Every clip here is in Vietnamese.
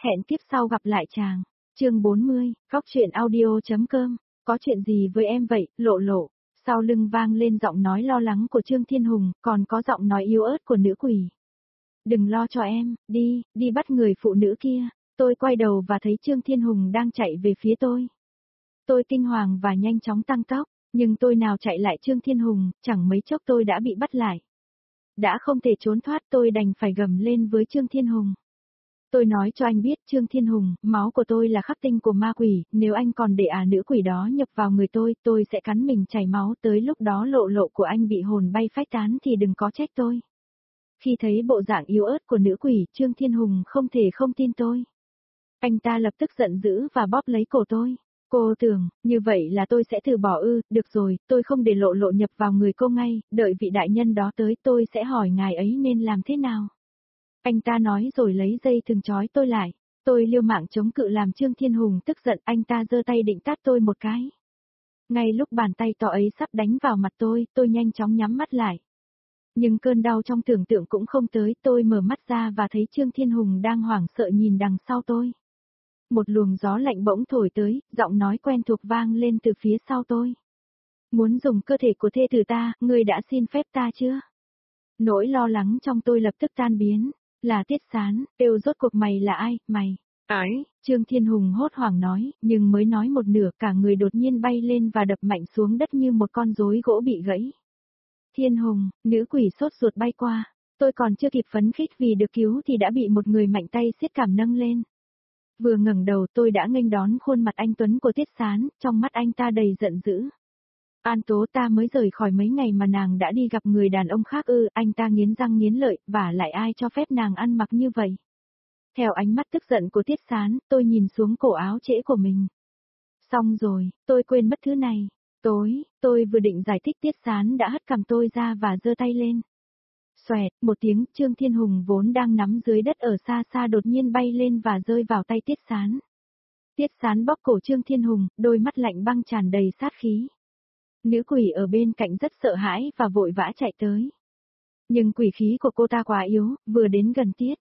Hẹn kiếp sau gặp lại chàng. Chương 40, góc truyện audio.com. Có chuyện gì với em vậy, Lộ Lộ? Sau lưng vang lên giọng nói lo lắng của Trương Thiên Hùng, còn có giọng nói yếu ớt của nữ quỷ. Đừng lo cho em, đi bắt người phụ nữ kia. Tôi quay đầu và thấy Trương Thiên Hùng đang chạy về phía tôi. Tôi kinh hoàng và nhanh chóng tăng tốc, nhưng tôi nào chạy lại Trương Thiên Hùng, chẳng mấy chốc tôi đã bị bắt lại. Đã không thể trốn thoát, tôi đành phải gầm lên với Trương Thiên Hùng. Tôi nói cho anh biết, Trương Thiên Hùng, máu của tôi là khắc tinh của ma quỷ, nếu anh còn để nữ quỷ đó nhập vào người tôi sẽ cắn mình chảy máu, tới lúc đó Lộ Lộ của anh bị hồn bay phách tán thì đừng có trách tôi. Khi thấy bộ dạng yếu ớt của nữ quỷ, Trương Thiên Hùng không thể không tin tôi. Anh ta lập tức giận dữ và bóp lấy cổ tôi. Cô tưởng, như vậy là tôi sẽ từ bỏ ư? Được rồi, tôi không để Lộ Lộ nhập vào người cô ngay, đợi vị đại nhân đó tới tôi sẽ hỏi ngài ấy nên làm thế nào. Anh ta nói rồi lấy dây thừng trói tôi lại. Tôi liều mạng chống cự làm Trương Thiên Hùng tức giận, anh ta giơ tay định tát tôi một cái. Ngay lúc bàn tay to ấy sắp đánh vào mặt tôi nhanh chóng nhắm mắt lại. Nhưng cơn đau trong tưởng tượng cũng không tới, tôi mở mắt ra và thấy Trương Thiên Hùng đang hoảng sợ nhìn đằng sau tôi. Một luồng gió lạnh bỗng thổi tới, giọng nói quen thuộc vang lên từ phía sau tôi. Muốn dùng cơ thể của thê tử ta, ngươi đã xin phép ta chưa? Nỗi lo lắng trong tôi lập tức tan biến. Là Tiết Sán, kêu rốt cuộc mày là ai, mày? Ái, Trương Thiên Hùng hốt hoảng nói, nhưng mới nói một nửa cả người đột nhiên bay lên và đập mạnh xuống đất như một con rối gỗ bị gãy. Thiên Hùng, nữ quỷ sốt ruột bay qua, tôi còn chưa kịp phấn khích vì được cứu thì đã bị một người mạnh tay siết cảm nâng lên. Vừa ngẩng đầu tôi đã nghênh đón khuôn mặt anh tuấn của Tiết Sán, trong mắt anh ta đầy giận dữ. An Tố, ta mới rời khỏi mấy ngày mà nàng đã đi gặp người đàn ông khác ư? Anh ta nghiến răng nghiến lợi, và lại ai cho phép nàng ăn mặc như vậy? Theo ánh mắt tức giận của Tiết Sán, tôi nhìn xuống cổ áo trễ của mình. Xong rồi, tôi quên mất thứ này. Tôi vừa định giải thích, Tiết Sán đã hất cằm tôi ra và giơ tay lên. Xoẹt, một tiếng, Trương Thiên Hùng vốn đang nắm dưới đất ở xa xa đột nhiên bay lên và rơi vào tay Tiết Sán. Tiết Sán bóp cổ Trương Thiên Hùng, đôi mắt lạnh băng tràn đầy sát khí. Nữ quỷ ở bên cạnh rất sợ hãi và vội vã chạy tới. Nhưng quỷ khí của cô ta quá yếu, vừa đến gần Tiết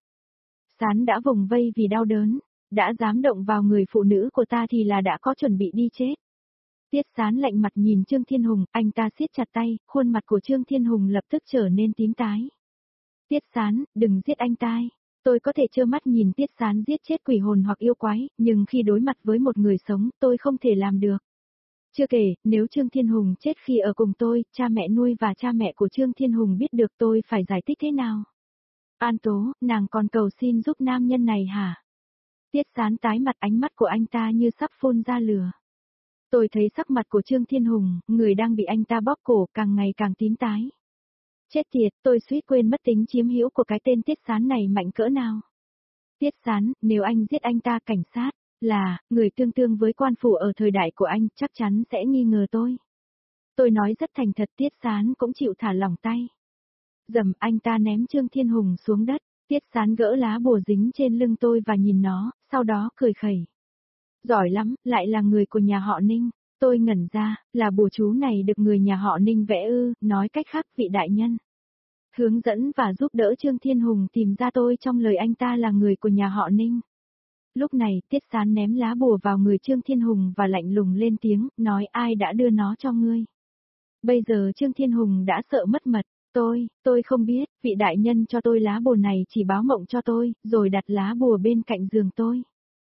Sán đã vùng vây vì đau đớn, đã dám động vào người phụ nữ của ta thì là đã có chuẩn bị đi chết. Tiết Sán lạnh mặt nhìn Trương Thiên Hùng, anh ta siết chặt tay, khuôn mặt của Trương Thiên Hùng lập tức trở nên tím tái. Tiết Sán, đừng giết anh ta. Tôi có thể trơ mắt nhìn Tiết Sán giết chết quỷ hồn hoặc yêu quái, nhưng khi đối mặt với một người sống, tôi không thể làm được. Chưa kể, nếu Trương Thiên Hùng chết khi ở cùng tôi, cha mẹ nuôi và cha mẹ của Trương Thiên Hùng biết được tôi phải giải thích thế nào? An Tố, nàng còn cầu xin giúp nam nhân này hả? Tiết Sán tái mặt, ánh mắt của anh ta như sắp phun ra lửa. Tôi thấy sắc mặt của Trương Thiên Hùng, người đang bị anh ta bóp cổ, càng ngày càng tím tái. Chết tiệt, tôi suýt quên mất tính chiếm hữu của cái tên Tiết Sán này mạnh cỡ nào. Tiết Sán, nếu anh giết anh ta, cảnh sát là người tương tương với quan phủ ở thời đại của anh chắc chắn sẽ nghi ngờ tôi. Tôi nói rất thành thật, Tiết Sán cũng chịu thả lỏng tay. Dầm, anh ta ném Trương Thiên Hùng xuống đất, Tiết Sán gỡ lá bùa dính trên lưng tôi và nhìn nó, sau đó cười khẩy. Giỏi lắm, lại là người của nhà họ Ninh. Tôi ngẩn ra, là bùa chú này được người nhà họ Ninh vẽ ư? Nói cách khác, vị đại nhân hướng dẫn và giúp đỡ Trương Thiên Hùng tìm ra tôi trong lời anh ta là người của nhà họ Ninh. Lúc này, Tiết Sán ném lá bùa vào người Trương Thiên Hùng và lạnh lùng lên tiếng, nói ai đã đưa nó cho ngươi. Bây giờ Trương Thiên Hùng đã sợ mất mật, tôi không biết, vị đại nhân cho tôi lá bùa này chỉ báo mộng cho tôi, rồi đặt lá bùa bên cạnh giường tôi.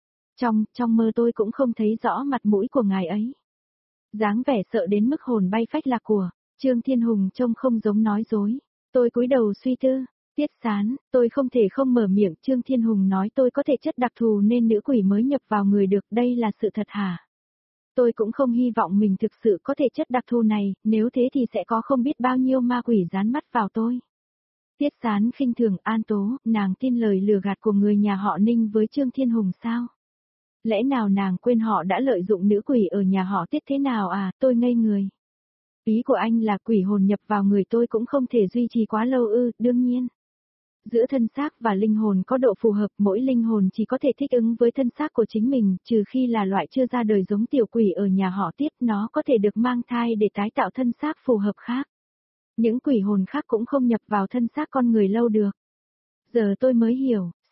Trong mơ tôi cũng không thấy rõ mặt mũi của ngài ấy. Dáng vẻ sợ đến mức hồn bay phách lạc của Trương Thiên Hùng trông không giống nói dối. Tôi cúi đầu suy tư. Tiết Sán, tôi không thể không mở miệng. Trương Thiên Hùng nói tôi có thể chất đặc thù nên nữ quỷ mới nhập vào người được, đây là sự thật hả? Tôi cũng không hy vọng mình thực sự có thể chất đặc thù này, nếu thế thì sẽ có không biết bao nhiêu ma quỷ dán mắt vào tôi. Tiết Sán khinh thường, An Tố, nàng tin lời lừa gạt của người nhà họ Ninh với Trương Thiên Hùng sao? Lẽ nào nàng quên họ đã lợi dụng nữ quỷ ở nhà họ Tiết thế nào à? Tôi ngây người. Ý của anh là quỷ hồn nhập vào người tôi cũng không thể duy trì quá lâu ư? Đương nhiên. Giữa thân xác và linh hồn có độ phù hợp, mỗi linh hồn chỉ có thể thích ứng với thân xác của chính mình, trừ khi là loại chưa ra đời giống tiểu quỷ ở nhà họ Tiết, nó có thể được mang thai để tái tạo thân xác phù hợp khác. Những quỷ hồn khác cũng không nhập vào thân xác con người lâu được. Giờ tôi mới hiểu,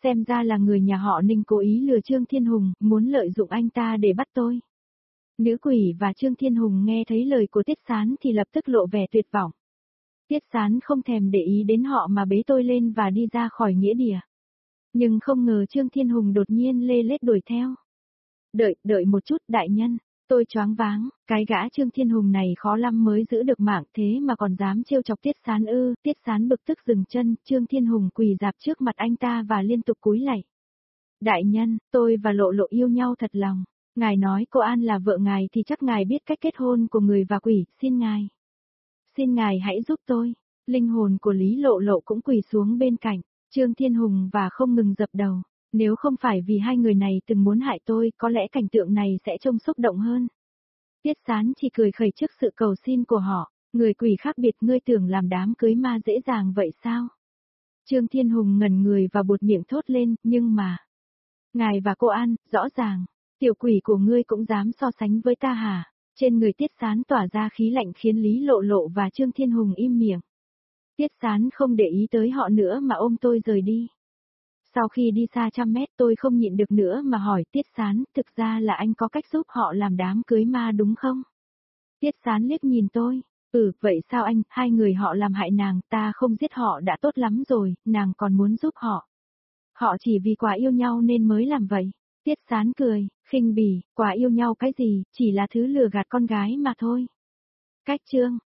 Xem ra là người nhà họ Ninh cố ý lừa Trương Thiên Hùng, muốn lợi dụng anh ta để bắt tôi. Nữ quỷ và Trương Thiên Hùng nghe thấy lời của Tiết Sán thì lập tức lộ vẻ tuyệt vọng. Tiết Sán không thèm để ý đến họ mà bế tôi lên và đi ra khỏi nghĩa địa. Nhưng không ngờ Trương Thiên Hùng đột nhiên lê lết đuổi theo. Đợi một chút đại nhân, tôi choáng váng, cái gã Trương Thiên Hùng này khó lắm mới giữ được mạng thế mà còn dám trêu chọc Tiết Sán ư. Tiết Sán bực tức dừng chân, Trương Thiên Hùng quỳ dạp trước mặt anh ta và liên tục cúi lạy. Đại nhân, tôi và Lộ Lộ yêu nhau thật lòng. Ngài nói cô An là vợ ngài thì chắc ngài biết cách kết hôn của người và quỷ, xin ngài hãy giúp tôi. Linh hồn của Lý Lộ Lộ cũng quỳ xuống bên cạnh, Trương Thiên Hùng và không ngừng dập đầu. Nếu không phải vì hai người này từng muốn hại tôi, có lẽ cảnh tượng này sẽ trông xúc động hơn. Tiết Sán chỉ cười khẩy trước sự cầu xin của họ, người quỷ khác biệt ngươi tưởng làm đám cưới ma dễ dàng vậy sao? Trương Thiên Hùng ngẩn người và buột miệng thốt lên, nhưng mà... Ngài và cô An, rõ ràng, tiểu quỷ của ngươi cũng dám so sánh với ta hả? Trên người Tiết Sán tỏa ra khí lạnh khiến Lý Lộ Lộ và Trương Thiên Hùng im miệng. Tiết Sán không để ý tới họ nữa mà ôm tôi rời đi. Sau khi đi xa trăm mét tôi không nhịn được nữa mà hỏi Tiết Sán, thực ra là anh có cách giúp họ làm đám cưới ma đúng không? Tiết Sán liếc nhìn tôi, vậy sao anh, hai người họ làm hại nàng, ta không giết họ đã tốt lắm rồi, nàng còn muốn giúp họ. Họ chỉ vì quá yêu nhau nên mới làm vậy. Tiết Sán cười, khinh bỉ, quá yêu nhau cái gì, chỉ là thứ lừa gạt con gái mà thôi. Cách chương